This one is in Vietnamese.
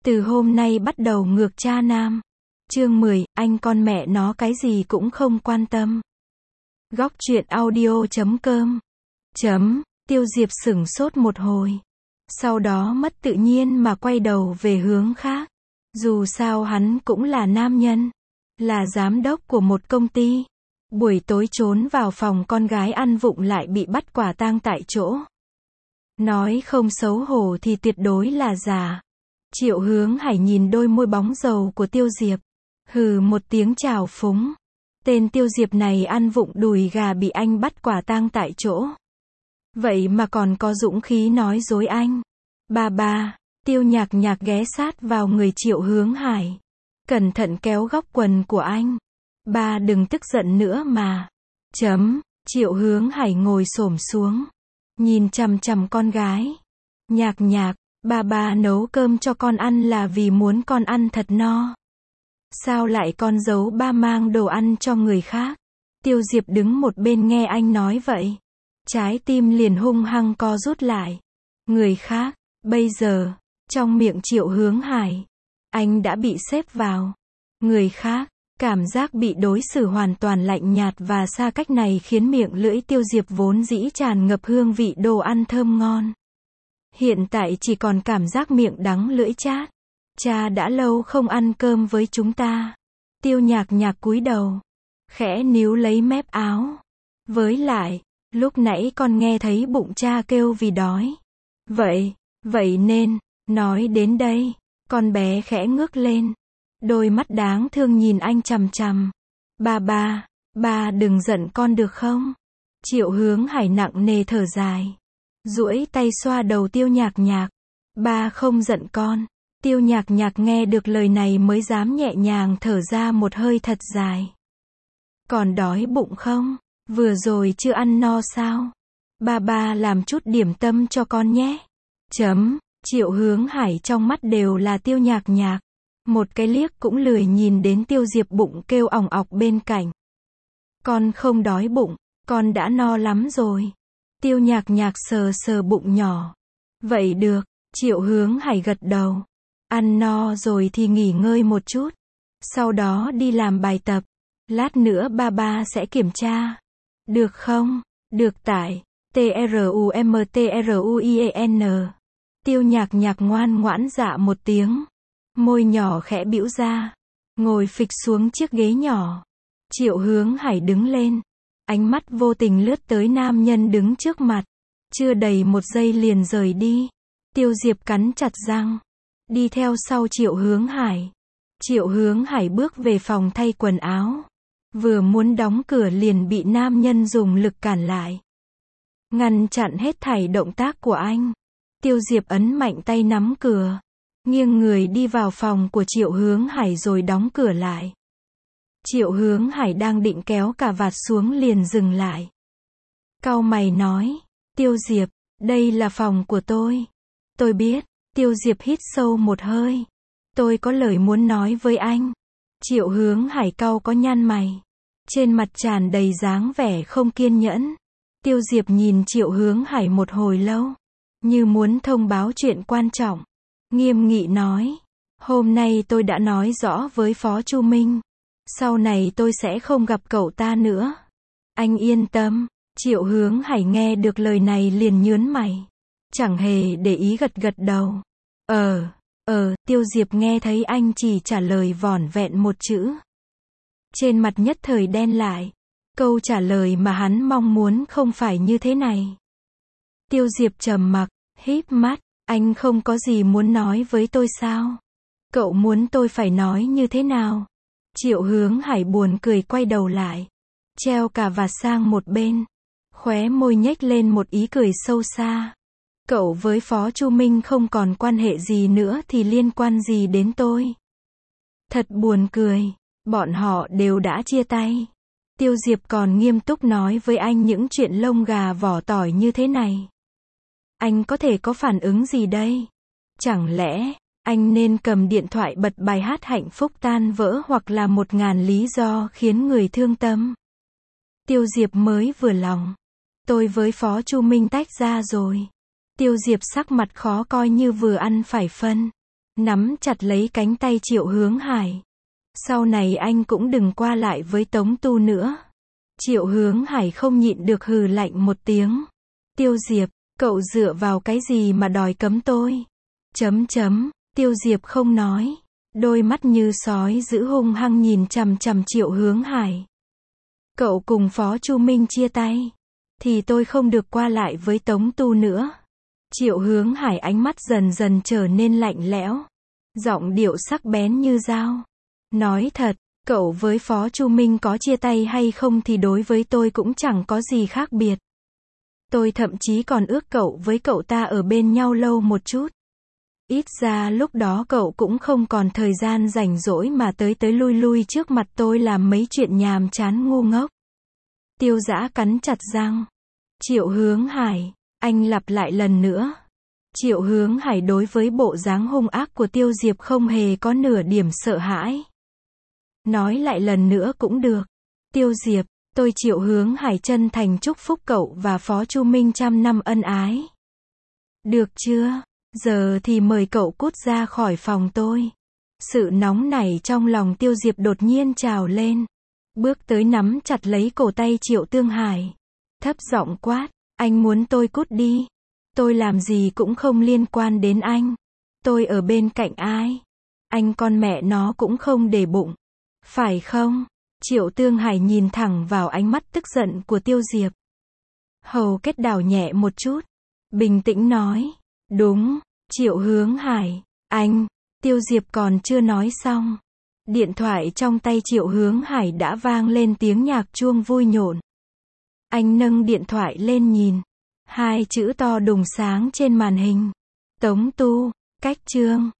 Từ hôm nay bắt đầu ngược cha nam. Chương 10, anh con mẹ nó cái gì cũng không quan tâm. Góc truyện audio.com. Tiêu Diệp sửng sốt một hồi. Sau đó mất tự nhiên mà quay đầu về hướng khác. Dù sao hắn cũng là nam nhân. Là giám đốc của một công ty. Buổi tối trốn vào phòng con gái ăn vụng lại bị bắt quả tang tại chỗ. Nói không xấu hổ thì tuyệt đối là giả. Triệu Hướng Hải nhìn đôi môi bóng dầu của Tiêu Diệp. Hừ một tiếng trào phúng. Tên Tiêu Diệp này ăn vụng đùi gà bị anh bắt quả tang tại chỗ. Vậy mà còn có dũng khí nói dối anh. Ba, Tiêu Nhạc Nhạc ghé sát vào người Triệu Hướng Hải. Cẩn thận kéo góc quần của anh. Ba đừng tức giận nữa mà. Triệu Hướng Hải ngồi xổm xuống. Nhìn chằm chằm con gái. Nhạc Nhạc, ba nấu cơm cho con ăn là vì muốn con ăn thật no. Sao lại con giấu ba mang đồ ăn cho người khác? Tiêu Diệp đứng một bên nghe anh nói vậy. Trái tim liền hung hăng co rút lại. Người khác, bây giờ, trong miệng Triệu Hướng Hải, anh đã bị xếp vào. Người khác, cảm giác bị đối xử hoàn toàn lạnh nhạt và xa cách này khiến miệng lưỡi Tiêu Diệp vốn dĩ tràn ngập hương vị đồ ăn thơm ngon. Hiện tại chỉ còn cảm giác miệng đắng lưỡi chát. Cha đã lâu không ăn cơm với chúng ta. Tiêu Nhạc Nhạc cúi đầu, khẽ níu lấy mép áo. Với lại, lúc nãy con nghe thấy bụng cha kêu vì đói. Vậy nên, nói đến đây, con bé khẽ ngước lên. Đôi mắt đáng thương nhìn anh chằm chằm. Ba đừng giận con được không? Triệu Hướng Hải nặng nề thở dài. Duỗi tay xoa đầu Tiêu Nhạc Nhạc. Ba không giận con. Tiêu Nhạc Nhạc nghe được lời này mới dám nhẹ nhàng thở ra một hơi thật dài. Còn đói bụng không? Vừa rồi chưa ăn no sao? Ba làm chút điểm tâm cho con nhé. Triệu Hướng Hải trong mắt đều là Tiêu Nhạc Nhạc. Một cái liếc cũng lười nhìn đến Tiêu Diệp bụng kêu ỏng ọc bên cạnh. Con không đói bụng, con đã no lắm rồi. Tiêu Nhạc Nhạc sờ sờ bụng nhỏ. Vậy được, Triệu Hướng Hải gật đầu. Ăn no rồi thì nghỉ ngơi một chút. Sau đó đi làm bài tập. Lát nữa ba sẽ kiểm tra. Được không? Được tại. TRUMTRUIEN. Tiêu Nhạc Nhạc ngoan ngoãn dạ một tiếng. Môi nhỏ khẽ bĩu ra. Ngồi phịch xuống chiếc ghế nhỏ. Triệu Hướng Hải đứng lên. Ánh mắt vô tình lướt tới nam nhân đứng trước mặt. Chưa đầy một giây liền rời đi. Tiêu Diệp cắn chặt răng. Đi theo sau Triệu Hướng Hải. Triệu Hướng Hải bước về phòng thay quần áo. Vừa muốn đóng cửa liền bị nam nhân dùng lực cản lại. Ngăn chặn hết thảy động tác của anh. Tiêu Diệp ấn mạnh tay nắm cửa. Nghiêng người đi vào phòng của Triệu Hướng Hải rồi đóng cửa lại. Triệu Hướng Hải đang định kéo cà vạt xuống liền dừng lại. Cau mày nói. Tiêu Diệp, đây là phòng của tôi. Tôi biết. Tiêu Diệp hít sâu một hơi. Tôi có lời muốn nói với anh. Triệu Hướng Hải cau có nhăn mày. Trên mặt tràn đầy dáng vẻ không kiên nhẫn. Tiêu Diệp nhìn Triệu Hướng Hải một hồi lâu. Như muốn thông báo chuyện quan trọng. Nghiêm nghị nói. Hôm nay tôi đã nói rõ với Phó Chu Minh. Sau này tôi sẽ không gặp cậu ta nữa. Anh yên tâm. Triệu Hướng Hải nghe được lời này liền nhớn mày. Chẳng hề để ý gật gật đầu. Tiêu Diệp nghe thấy anh chỉ trả lời vỏn vẹn một chữ. Trên mặt nhất thời đen lại. Câu trả lời mà hắn mong muốn không phải như thế này. Tiêu Diệp trầm mặc, híp mắt. Anh không có gì muốn nói với tôi sao? Cậu muốn tôi phải nói như thế nào? Triệu Hướng Hải buồn cười quay đầu lại. Treo cà vạt sang một bên. Khóe môi nhếch lên một ý cười sâu xa. Cậu với Phó Chu Minh không còn quan hệ gì nữa thì liên quan gì đến tôi? Thật buồn cười. Bọn họ đều đã chia tay. Tiêu Diệp còn nghiêm túc nói với anh những chuyện lông gà vỏ tỏi như thế này. Anh có thể có phản ứng gì đây? Chẳng lẽ, anh nên cầm điện thoại bật bài hát hạnh phúc tan vỡ hoặc là 1000 lý do khiến người thương tâm? Tiêu Diệp mới vừa lòng. Tôi với Phó Chu Minh tách ra rồi. Tiêu Diệp sắc mặt khó coi như vừa ăn phải phân. nắm chặt lấy cánh tay Triệu Hướng Hải. Sau này anh cũng đừng qua lại với Tống Tu nữa. Triệu Hướng Hải không nhịn được hừ lạnh một tiếng. Tiêu Diệp, cậu dựa vào cái gì mà đòi cấm tôi? Tiêu Diệp không nói. Đôi mắt như sói dữ hung hăng nhìn chằm chằm Triệu Hướng Hải. Cậu cùng Phó Chu Minh chia tay, thì tôi không được qua lại với Tống Tu nữa. Triệu Hướng Hải ánh mắt dần dần trở nên lạnh lẽo. Giọng điệu sắc bén như dao. Nói thật, cậu với Phó Chu Minh có chia tay hay không thì đối với tôi cũng chẳng có gì khác biệt. Tôi thậm chí còn ước cậu với cậu ta ở bên nhau lâu một chút. Ít ra lúc đó cậu cũng không còn thời gian rảnh rỗi mà tới lui lui trước mặt tôi làm mấy chuyện nhàm chán ngu ngốc. Tiêu Dã cắn chặt răng. Triệu Hướng Hải, anh lặp lại lần nữa. Triệu Hướng Hải đối với bộ dáng hung ác của Tiêu Diệp không hề có nửa điểm sợ hãi. Nói lại lần nữa cũng được. Tiêu Diệp, tôi Triệu Hướng Hải chân thành chúc phúc cậu và Phó Chu Minh 100 năm ân ái. Được chưa? Giờ thì mời cậu cút ra khỏi phòng tôi. Sự nóng nảy trong lòng Tiêu Diệp đột nhiên trào lên. Bước tới nắm chặt lấy cổ tay Triệu Tương Hải. Thấp giọng quát, anh muốn tôi cút đi. Tôi làm gì cũng không liên quan đến anh. Tôi ở bên cạnh ai? Anh con mẹ nó cũng không để bụng. Phải không? Triệu Tương Hải nhìn thẳng vào ánh mắt tức giận của Tiêu Diệp. Hầu kết đảo nhẹ một chút. Bình tĩnh nói. Đúng, Triệu Hướng Hải, anh. Tiêu Diệp còn chưa nói xong. Điện thoại trong tay Triệu Hướng Hải đã vang lên tiếng nhạc chuông vui nhộn. Anh nâng điện thoại lên nhìn. 2 chữ to đùng sáng trên màn hình. Tống Tu, cách chương.